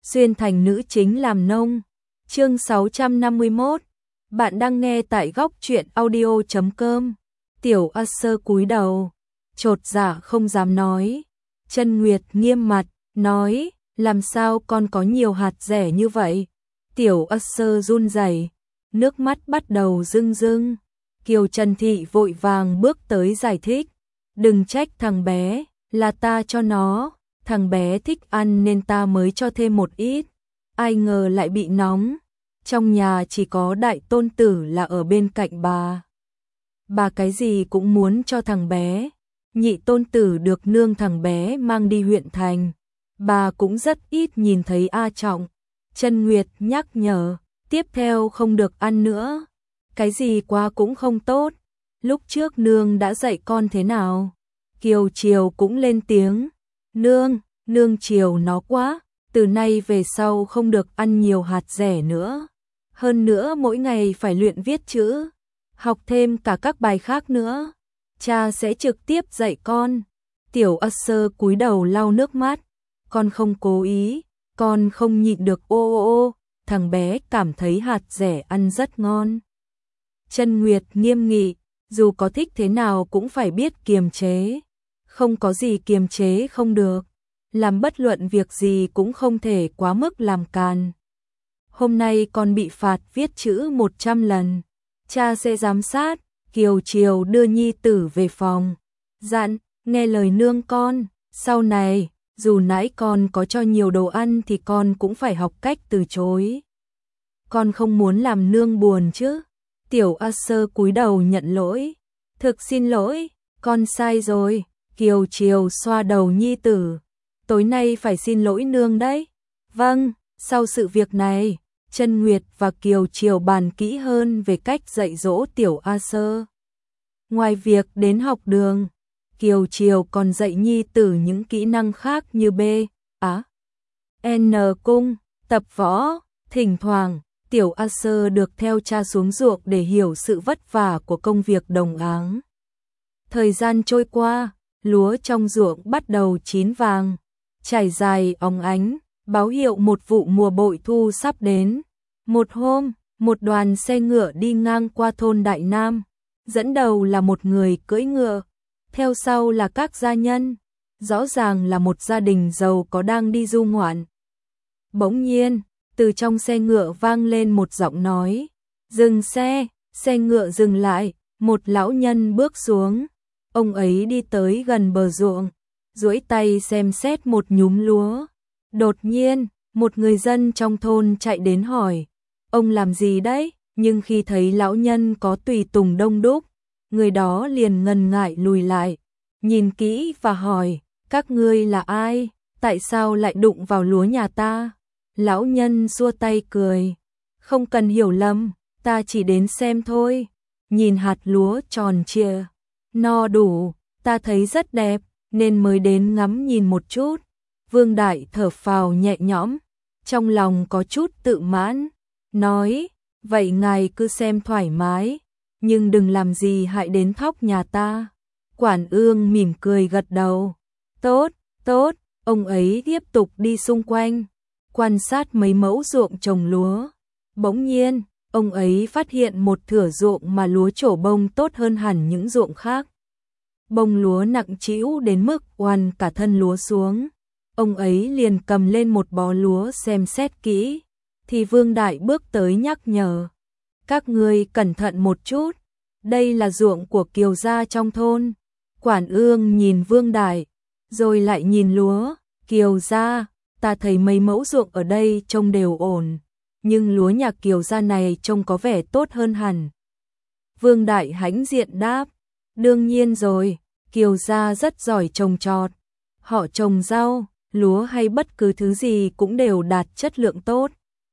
xuyên thành nữ chính làm nông. Chương 651. Bạn đang nghe tại góc truyện audio.com. Tiểu A Sơ cúi đầu, chột dạ không dám nói. Chân Nguyệt nghiêm mặt, nói, làm sao con có nhiều hạt rẻ như vậy? Tiểu A Sơ run rẩy, nước mắt bắt đầu rưng rưng. Kiều Trần Thị vội vàng bước tới giải thích, đừng trách thằng bé, là ta cho nó, thằng bé thích ăn nên ta mới cho thêm một ít. Ai ngờ lại bị nóng. Trong nhà chỉ có đại tôn tử là ở bên cạnh bà. Bà cái gì cũng muốn cho thằng bé. Nhị tôn tử được nương thằng bé mang đi huyện thành. Bà cũng rất ít nhìn thấy A Trọng. Chân Nguyệt nhắc nhở, tiếp theo không được ăn nữa. Cái gì quá cũng không tốt. Lúc trước nương đã dạy con thế nào? Kiều Triều cũng lên tiếng. Nương chiều nó quá. Từ nay về sau không được ăn nhiều hạt rẻ nữa. Hơn nữa mỗi ngày phải luyện viết chữ, học thêm cả các bài khác nữa. Cha sẽ trực tiếp dạy con. Tiểu A Sơ cúi đầu lau nước mắt. Con không cố ý, con không nhịn được ô. Thằng bé cảm thấy hạt rẻ ăn rất ngon. Chân Nguyệt nghiêm nghị, dù có thích thế nào cũng phải biết kiềm chế. Không có gì kiềm chế không được. Làm bất luận việc gì cũng không thể quá mức làm càn. Hôm nay con bị phạt viết chữ 100 lần. Cha sẽ giám sát. Kiều Triều đưa nhi tử về phòng. Dặn, nghe lời nương con. Sau này, dù nãy con có cho nhiều đồ ăn thì con cũng phải học cách từ chối. Con không muốn làm nương buồn chứ. Tiểu A Sơ cúi đầu nhận lỗi. Thực xin lỗi, con sai rồi. Kiều Triều xoa đầu nhi tử. Tối nay phải xin lỗi nương đấy. Vâng, sau sự việc này, Chân Nguyệt và Kiều Triều bàn kỹ hơn về cách dạy dỗ Tiểu A Sơ. Ngoài việc đến học đường, Kiều Triều còn dạy nhi tử những kỹ năng khác như B, A, N cung, tập võ. Thỉnh thoảng, Tiểu A Sơ được theo cha xuống ruộng để hiểu sự vất vả của công việc đồng áng. Thời gian trôi qua, lúa trong ruộng bắt đầu chín vàng, trải dài óng ánh, báo hiệu một vụ mùa bội thu sắp đến. Một hôm, một đoàn xe ngựa đi ngang qua thôn Đại Nam, dẫn đầu là một người cưỡi ngựa, theo sau là các gia nhân, rõ ràng là một gia đình giàu có đang đi du ngoạn. Bỗng nhiên, từ trong xe ngựa vang lên một giọng nói, dừng xe. Xe ngựa dừng lại, một lão nhân bước xuống, ông ấy đi tới gần bờ ruộng, duỗi tay xem xét một nhúm lúa. Đột nhiên, một người dân trong thôn chạy đến hỏi, ông làm gì đấy? Nhưng khi thấy lão nhân có tùy tùng đông đúc, người đó liền ngần ngại lùi lại, nhìn kỹ và hỏi, các ngươi là ai? Tại sao lại đụng vào lúa nhà ta? Lão nhân xua tay cười, không cần hiểu lầm, ta chỉ đến xem thôi. Nhìn hạt lúa tròn trịa, no đủ, ta thấy rất đẹp, nên mới đến ngắm nhìn một chút. Vương Đại thở phào nhẹ nhõm, trong lòng có chút tự mãn, nói, vậy ngài cứ xem thoải mái, nhưng đừng làm gì hại đến thóc nhà ta. Quản Ương mỉm cười gật đầu, tốt, ông ấy tiếp tục đi xung quanh, quan sát mấy mẫu ruộng trồng lúa. Bỗng nhiên, ông ấy phát hiện một thửa ruộng mà lúa trổ bông tốt hơn hẳn những ruộng khác. Bông lúa nặng trĩu đến mức oằn cả thân lúa xuống. Ông ấy liền cầm lên một bó lúa xem xét kỹ, thì Vương Đại bước tới nhắc nhở. Các ngươi cẩn thận một chút, đây là ruộng của Kiều gia trong thôn. Quản Ương nhìn Vương Đại, rồi lại nhìn lúa. Kiều gia, ta thấy mấy mẫu ruộng ở đây trông đều ổn, nhưng lúa nhà Kiều gia này trông có vẻ tốt hơn hẳn. Vương Đại hãnh diện đáp, đương nhiên rồi, Kiều gia rất giỏi trồng trọt. Họ trồng rau, lúa hay bất cứ thứ gì cũng đều đạt chất lượng tốt.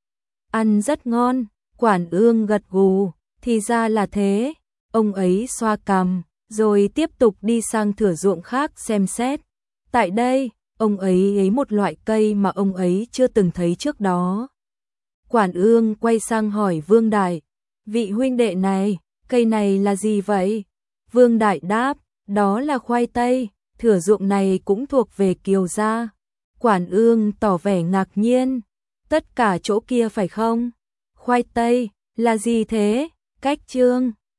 Ăn rất ngon. Quản Ương gật gù, thì ra là thế. Ông ấy xoa cằm, rồi tiếp tục đi sang thửa ruộng khác xem xét. Tại đây, ông ấy lấy một loại cây mà ông ấy chưa từng thấy trước đó. Quản Ương quay sang hỏi Vương Đại, vị huynh đệ này, cây này là gì vậy? Vương Đại đáp, đó là khoai tây, thửa ruộng này cũng thuộc về Kiều gia. Quản Ương tỏ vẻ ngạc nhiên, tất cả chỗ kia phải không? Khoai tây, là gì thế? Cách chương